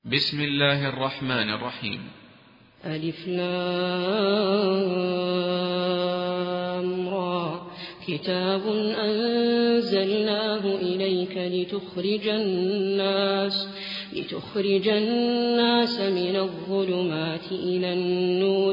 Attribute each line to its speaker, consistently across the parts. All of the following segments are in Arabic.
Speaker 1: بسم الله الرحمن الرحيم.
Speaker 2: ألف لام را كتاب أنزلناه إليك لتخرج الناس من الظلمات إلى النور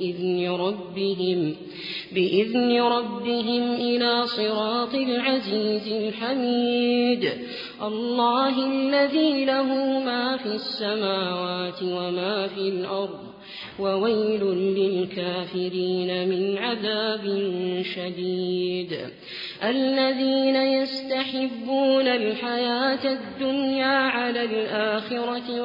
Speaker 2: بإذن ربهم إلى صراط العزيز الحميد الله الذي له ما في السماوات وما في الأرض وويل للكافرين من عذاب شديد الذين يستحبون الحياة الدنيا على الآخرة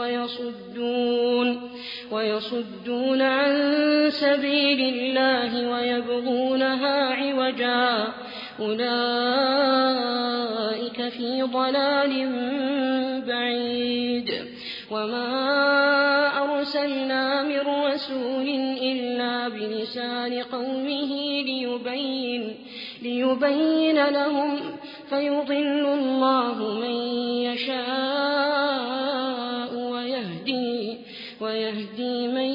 Speaker 2: ويصدون عن سبيل الله ويبغونها عوجا أولئك في ضلال بعيد وما أرسلنا من رسول إلا بلسان قومه ليبين لهم فيضل الله من يشاء ويهدي من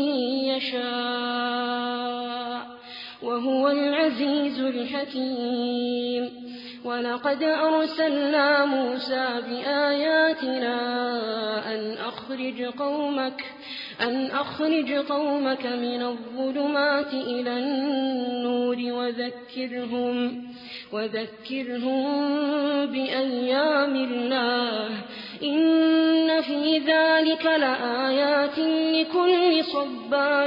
Speaker 2: يشاء وهو العزيز الحكيم ولقد أرسلنا موسى بآياتنا أن أخرج قومك من الظلمات إلى النور وذكرهم بأيام الله إن في ذلك لآيات لكل صبار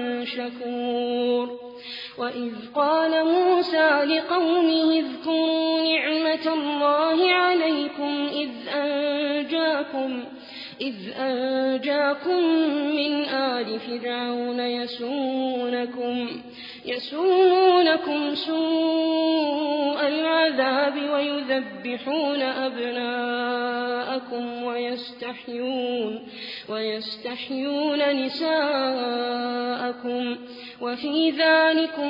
Speaker 2: شكور وإذ قال موسى لقومه اذكروا نعمة الله عليكم إذ أنجاكم من آل فرعون يسومونكم سوء العذاب ويذبحون أبناءكم ويستحيون نساءكم وفي ذلكم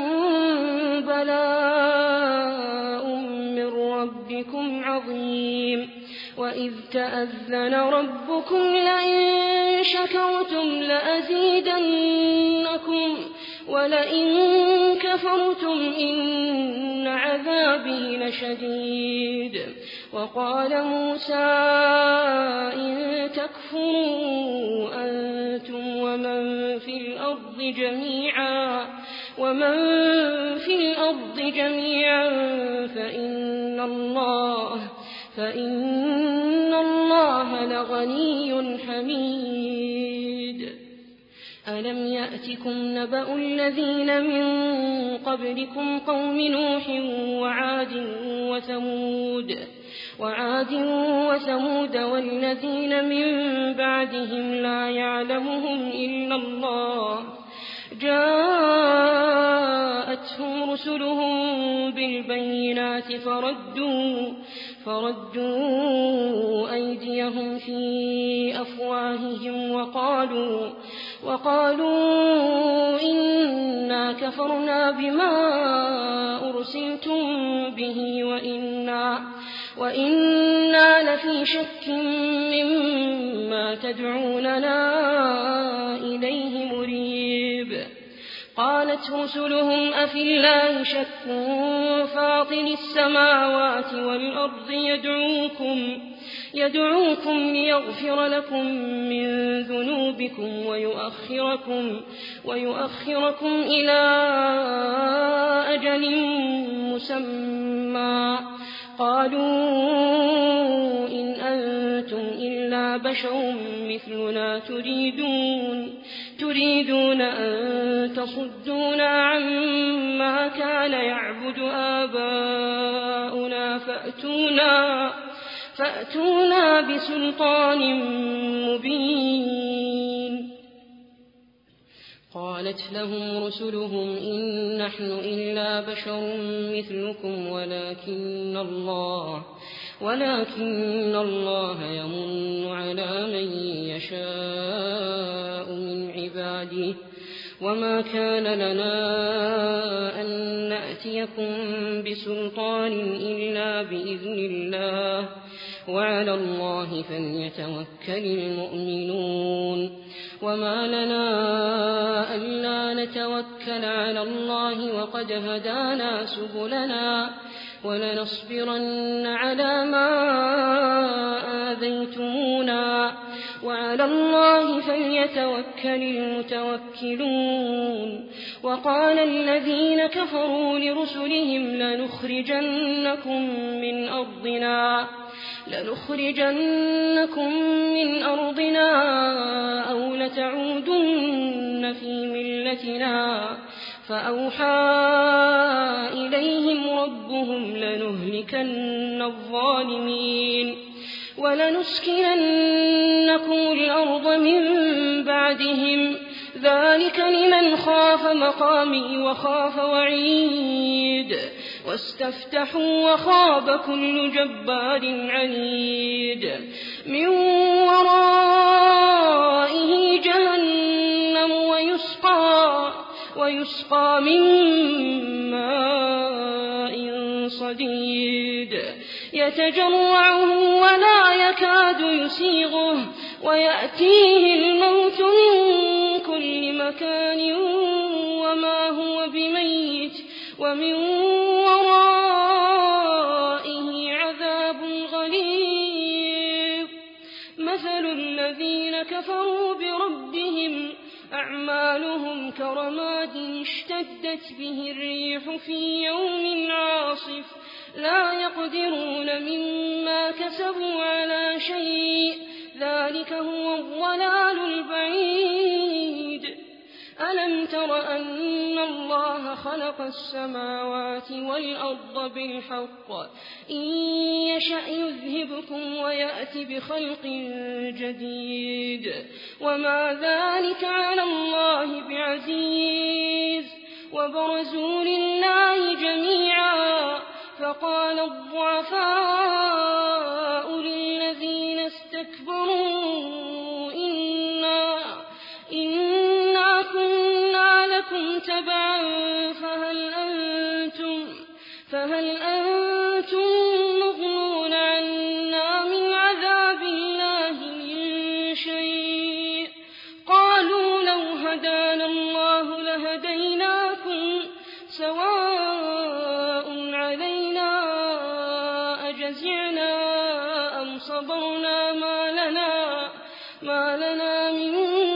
Speaker 2: بلاء من ربكم عظيم وإذ تأذن ربكم لئن شكرتم لأزيدنكم ولئن كفرتم إن عذابي لشديد وقال موسى إن تكفروا أنتم ومن في الأرض جميعا فإن الله لغني حميد ألم يأتكم نبأ الذين من قبلكم قوم نوح وعاد وثمود والذين من بعدهم لا يعلمهم إلا الله جاءتهم رسلهم بالبينات فردوا أيديهم في أفواههم وقالوا إنا كفرنا بما أرسلتم به وإنا لفي شك مما تدعوننا إليه مريب قالت رسلهم أفي الله شك فاطر السماوات والأرض يدعوكم ليغفر لكم من ذنوبكم ويؤخركم إلى أجل مسمى قالوا إن أنتم إلا بشر مثلنا تريدون أن تصدونا عما كان يعبد آباؤنا فأتونا بسلطان مبين قالت لهم رسلهم إن نحن إلا بشر مثلكم ولكن الله يمن على من يشاء من عباده وما كان لنا أن نأتيكم بسلطان إلا بإذن الله وعلى الله فليتوكل المؤمنون وما لنا ألا نتوكل على الله وقد هدانا سبلنا ولنصبرن على ما آذيتمونا وعلى الله فليتوكل المتوكلون وقال الذين كفروا لرسلهم لنخرجنكم من أرضنا أو لتعودن في ملتنا فأوحى إليهم ربهم لنهلكن الظالمين ولنسكننكم الأرض من بعدهم ذلك لمن خاف مقامي وخاف وعيد واستفتحوا وخاب كل جبار عنيد من ورائه جهنم ويسقى من ماء صديد يتجرعه ولا يكاد يسيغه ويأتيه الموت من كل مكان وما هو بميت ومن ورائه عذاب غليظ مثل الذين كفروا بربهم أعمالهم كرماد اشتدت به الريح في يوم عاصف لا يقدرون مما كسبوا على شيء ذلك هو الضلال البعيد ألم تر أن الله خلق السماوات والأرض بالحق إن يشأ يذهبكم ويأتي بخلق جديد وما ذلك على الله بعزيز وبرزوا لله جميعا فقال الضعفاء للذين استكبروا إنا كنا لكم تبعا فهل أنتم مغنون عنا من عذاب الله من شيء قالوا لو هدانا الله لهديناكم سواء علينا أجزعنا أم صبرنا ما لنا من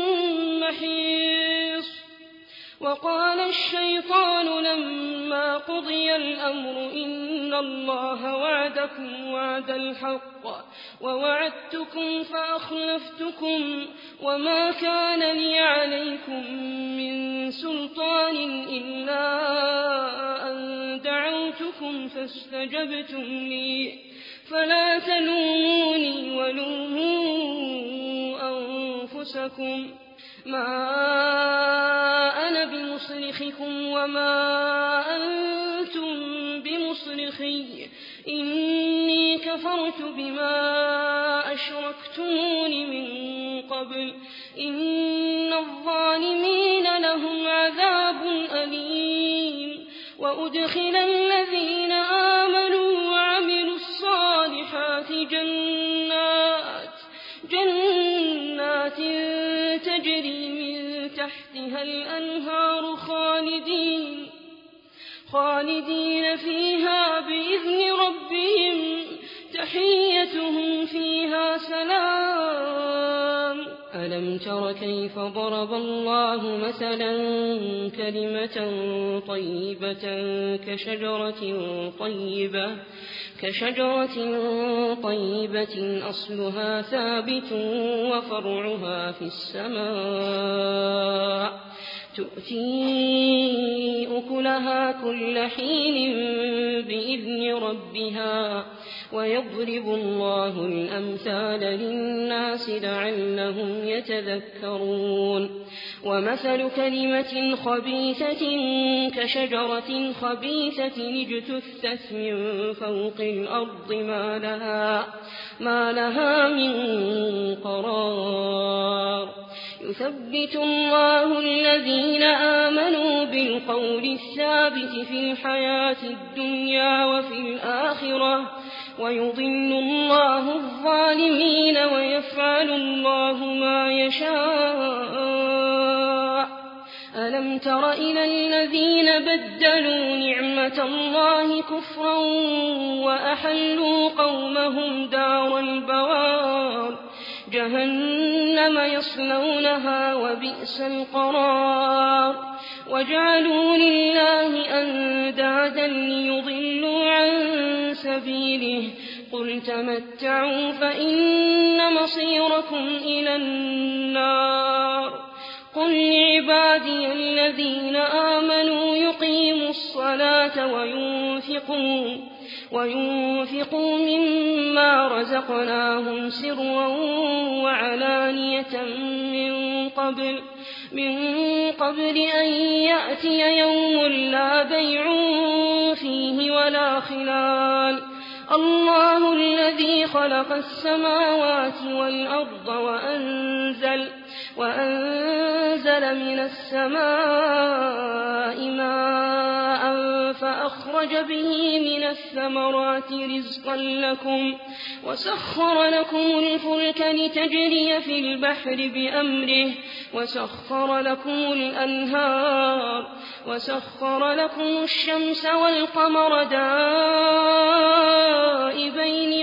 Speaker 2: محيص وقال الشيطان لما قضي الأمر إن الله وعدكم وعد الحق ووعدتكم فأخلفتكم وما كان لي عليكم من سلطان إلا أن دعوتكم فاستجبتم لي فلا تلوموني ولوموا أنفسكم ما أنا بمصرخكم وما أنتم بمصرخي إني كفرت بما أشركتمون من قبل إن الظالمين لهم عذاب أليم وأدخل الذين آمنوا وعملوا الصالحات جنات تجري من تحتها الأنهار خالدين فيها بإذن ربهم تحيتهم فيها سلام ألم تر كيف ضرب الله مثلا كلمة طيبة كشجرة طيبة أصلها ثابت وفرعها في السماء تؤتي أكلها كل حين بإذن ربها ويضرب الله الأمثال للناس لعلهم يتذكرون ومثل كلمة خبيثة كشجرة خبيثة اجتثت من فوق الأرض ما لها من قرار يثبت الله الذين آمنوا بالقول الثابت في الحياة الدنيا وفي الآخرة ويضل الله الظالمين ويفعل الله ما يشاء. ألم تر إلى الذين بدلوا نعمة الله كفرا وأحلوا قومهم دار البوار جهنم يصلونها وبئس القرار. وجعلوا لله أندادا ليضلوا عن سبيله قل تمتعوا فإن مصيركم إلى النار. قل لعبادي الذين آمنوا يقيموا الصلاة وينفقوا مما رزقناهم سرا وعلانية من قبل أن يأتي يوم لا بيع فيه ولا خلال. الله الذي خلق السماوات والأرض وأنزل من السماء ماء فأخرج به من الثمرات رزقا لكم وسخر لكم الفلك لتجري في البحر بأمره وسخر لكم الأنهار وسخر لكم الشمس والقمر دائبين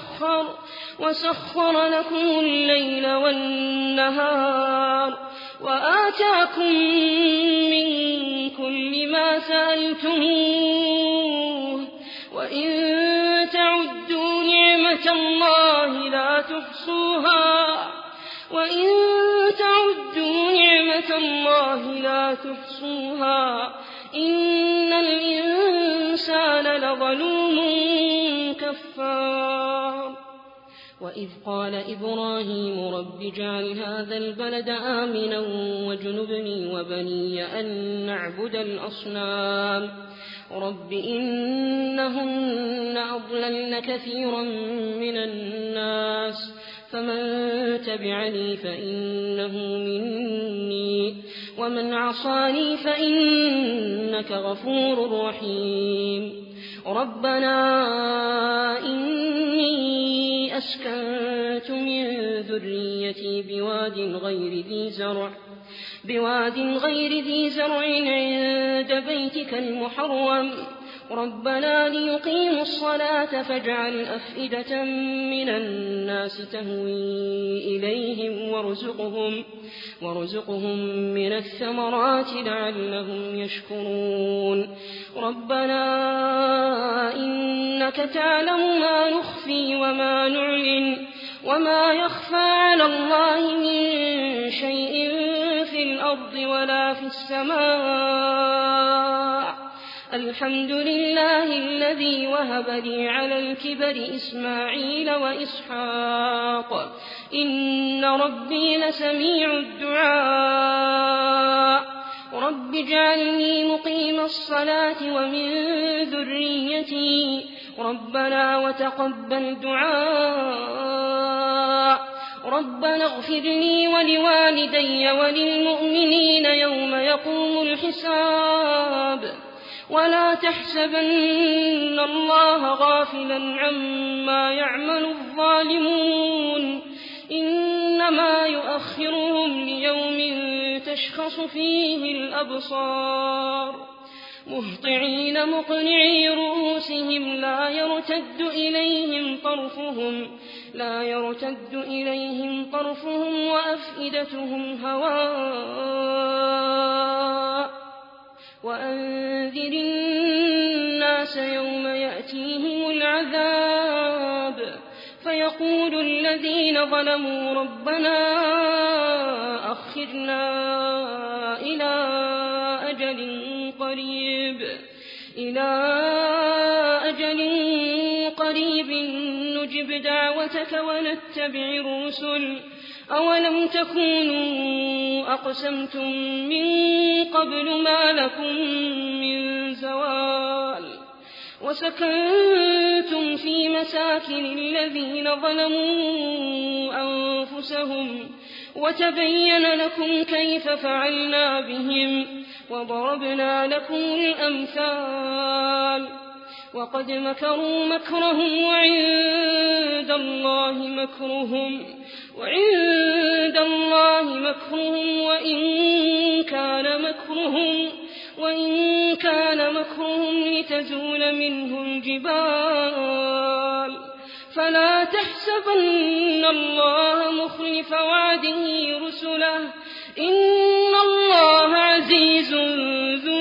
Speaker 2: وسخر لكم الليل والنهار وآتاكم من كل ما سألتموه وإن تعدوا نعمة الله لا تحصوها إن الإنسان لظلوم كفار. وإذ قال إبراهيم رب اجعل هذا البلد آمنا واجنبني وبني أن نعبد الأصنام رب إنهن أضللن كثيرا من الناس فمن تبعني فإنه مني ومن عصاني فإنك غفور رحيم. ربنا إني أسكنت من ذريتي بواد غير ذي زرع عند بيتك المحرم ربنا ليقيموا الصلاة فاجعل أفئدة من الناس تهوي إليهم وارزقهم من الثمرات لعلهم يشكرون. ربنا إنك تعلم ما نخفي وما نعلن وما يخفى على الله من شيء في الأرض ولا في السماء. الحمد لله الذي وهب لي على الكبر إسماعيل وإسحاق إن ربي لسميع الدعاء. رب اجعلني مقيم الصلاة ومن ذريتي ربنا وتقبل دعاء. ربنا اغفر لي ولوالدي وللمؤمنين يوم يقوم الحساب. ولا تحسبن الله غافلا عما يعمل الظالمون إنما يؤخرهم ليوم تشخص فيه الأبصار مهطعين مقنعي رؤوسهم لا يرتد إليهم طرفهم وأفئدتهم هواء. وأنذر الناس يوم يأتيهم العذاب فيقول الذين ظلموا ربنا أخرنا إلى أجل قريب نجب دعوتك ونتبع الرسل أولم تكونوا أقسمتم من قبل ما لكم من زوال. وسكنتم في مساكن الذين ظلموا أنفسهم وتبين لكم كيف فعلنا بهم وضربنا لكم الأمثال. وقد مكروا مكرهم وعند الله مكرهم وإن كان مكرهم لتزول منه الجبال فلا تحسبن الله مخلف وعده رسله إن الله عزيز ذو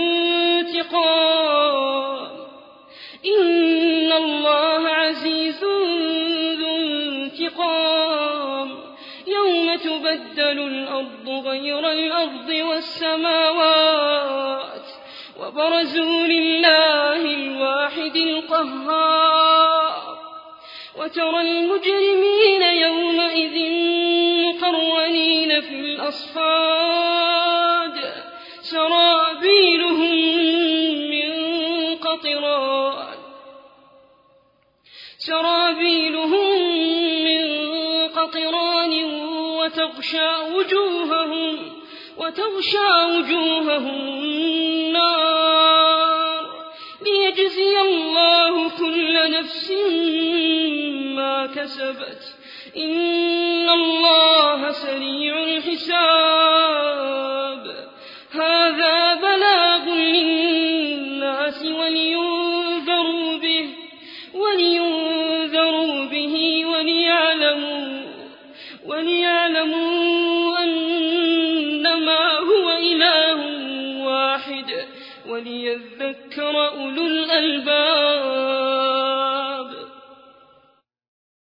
Speaker 2: انتقام يوم تبدل الأرض غير الأرض والسماوات وبرزوا لله الواحد القهار وترى المجرمين يومئذ مقرنين في الأصفاد سرابيلهم من قطران وتغشى وجوههم النار ليجزي الله كل نفس ما كسبت إن الله سريع الحساب هذا بلاغ للناس ولينذروا به وليعلموا أنما هو إله واحد وليذكر أولو الألباب.